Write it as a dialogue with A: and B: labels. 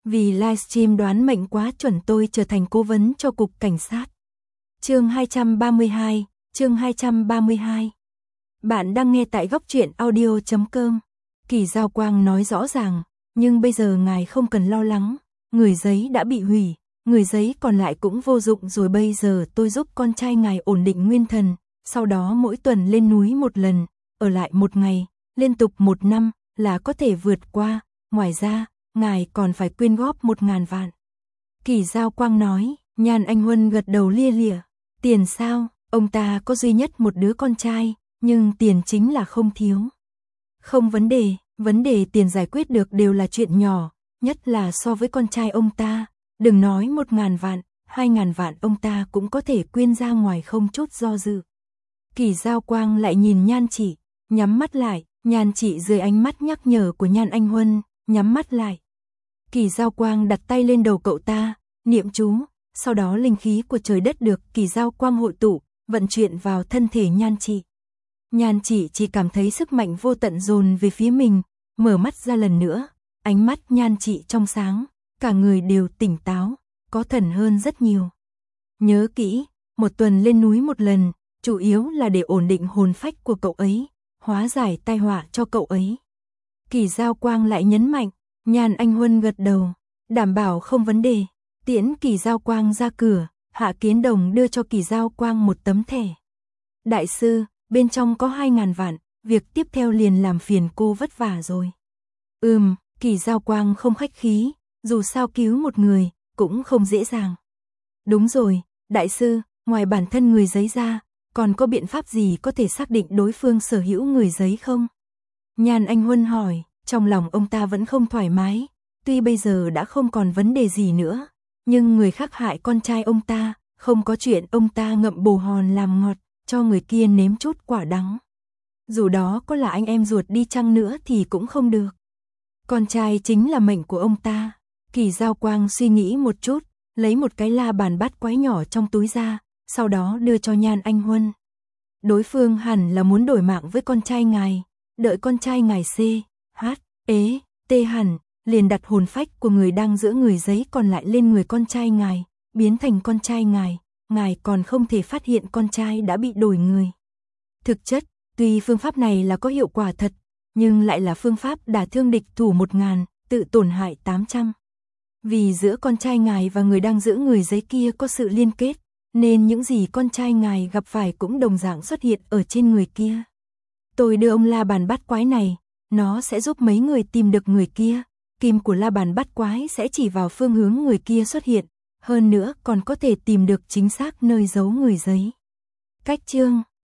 A: Vì livestream đoán mệnh quá chuẩn tôi trở thành cố vấn cho cục cảnh sát. Chương 232, chương 232. Bạn đang nghe tại góc truyện audio.com. Kỳ Giao Quang nói rõ ràng, nhưng bây giờ ngài không cần lo lắng, người giấy đã bị hủy, người giấy còn lại cũng vô dụng rồi, bây giờ tôi giúp con trai ngài ổn định nguyên thần, sau đó mỗi tuần lên núi một lần, ở lại một ngày, liên tục 1 năm là có thể vượt qua, ngoài ra, ngài còn phải quyên góp 1.000 vạn. Kỳ Giao Quang nói. Nhan Anh Huân gật đầu lia lịa. Tiền sao? Ông ta có duy nhất một đứa con trai, nhưng tiền chính là không thiếu. Không vấn đề tiền giải quyết được đều là chuyện nhỏ, nhất là so với con trai ông ta, đừng nói 1.000 vạn, 2.000 vạn ông ta cũng có thể quyên ra ngoài không chút do dự. Kỳ Giao Quang lại nhìn Nhan Chỉ, nhắm mắt lại, Nhan Chỉ dưới ánh mắt nhắc nhở của Nhan Anh Huân, nhắm mắt lại. Kỳ Giao Quang đặt tay lên đầu cậu ta, niệm chú, sau đó linh khí của trời đất được Kỳ Giao Quang hội tụ, vận chuyển vào thân thể Nhan Chỉ. Nhan Chỉ cảm thấy sức mạnh vô tận dồn về phía mình, mở mắt ra lần nữa, ánh mắt Nhan Chỉ trong sáng, cả người đều tỉnh táo, có thần hơn rất nhiều. Nhớ kỹ, 1 tuần lên núi 1 lần, chủ yếu là để ổn định hồn phách của cậu ấy, hóa giải tai họa cho cậu ấy. Kỳ Giao Quang lại nhấn mạnh. Nhan Anh Huân gật đầu, đảm bảo không vấn đề. Tiễn Kỳ Giao Quang ra cửa, Hạ Kiến Đồng đưa cho Kỳ Giao Quang một tấm thẻ. Đại sư, bên trong có 2.000 vạn, việc tiếp theo liền làm phiền cô vất vả rồi. Kỳ Giao Quang không khách khí, dù sao cứu một người, cũng không dễ dàng. Đúng rồi, đại sư, ngoài bản thân người giấy ra, còn có biện pháp gì có thể xác định đối phương sở hữu người giấy không? Nhan Anh Huân hỏi. Trong lòng ông ta vẫn không thoải mái, tuy bây giờ đã không còn vấn đề gì nữa, nhưng người khác hại con trai ông ta, không có chuyện ông ta ngậm bồ hòn làm ngọt, cho người kia nếm chút quả đắng. Dù đó có là anh em ruột đi chăng nữa thì cũng không được. Con trai chính là mệnh của ông ta. Kỳ Giao Quang suy nghĩ một chút, lấy một cái la bàn bát quái nhỏ trong túi ra, sau đó đưa cho Nhan Anh Huân. Đối phương hẳn là muốn đổi mạng với con trai ngài, đợi con trai ngài hẳn, liền đặt hồn phách của người đang giữ người giấy còn lại lên người con trai ngài, biến thành con trai ngài còn không thể phát hiện con trai đã bị đổi người. Thực chất, tuy phương pháp này là có hiệu quả thật, nhưng lại là phương pháp đả thương địch thủ 1.000, tự tổn hại 800. Vì giữa con trai ngài và người đang giữ người giấy kia có sự liên kết, nên những gì con trai ngài gặp phải cũng đồng dạng xuất hiện ở trên người kia. Tôi đưa ông la bàn bát quái này, nó sẽ giúp mấy người tìm được người kia, kim của la bàn bát quái sẽ chỉ vào phương hướng người kia xuất hiện, hơn nữa còn có thể tìm được chính xác nơi giấu người giấy. Cách chương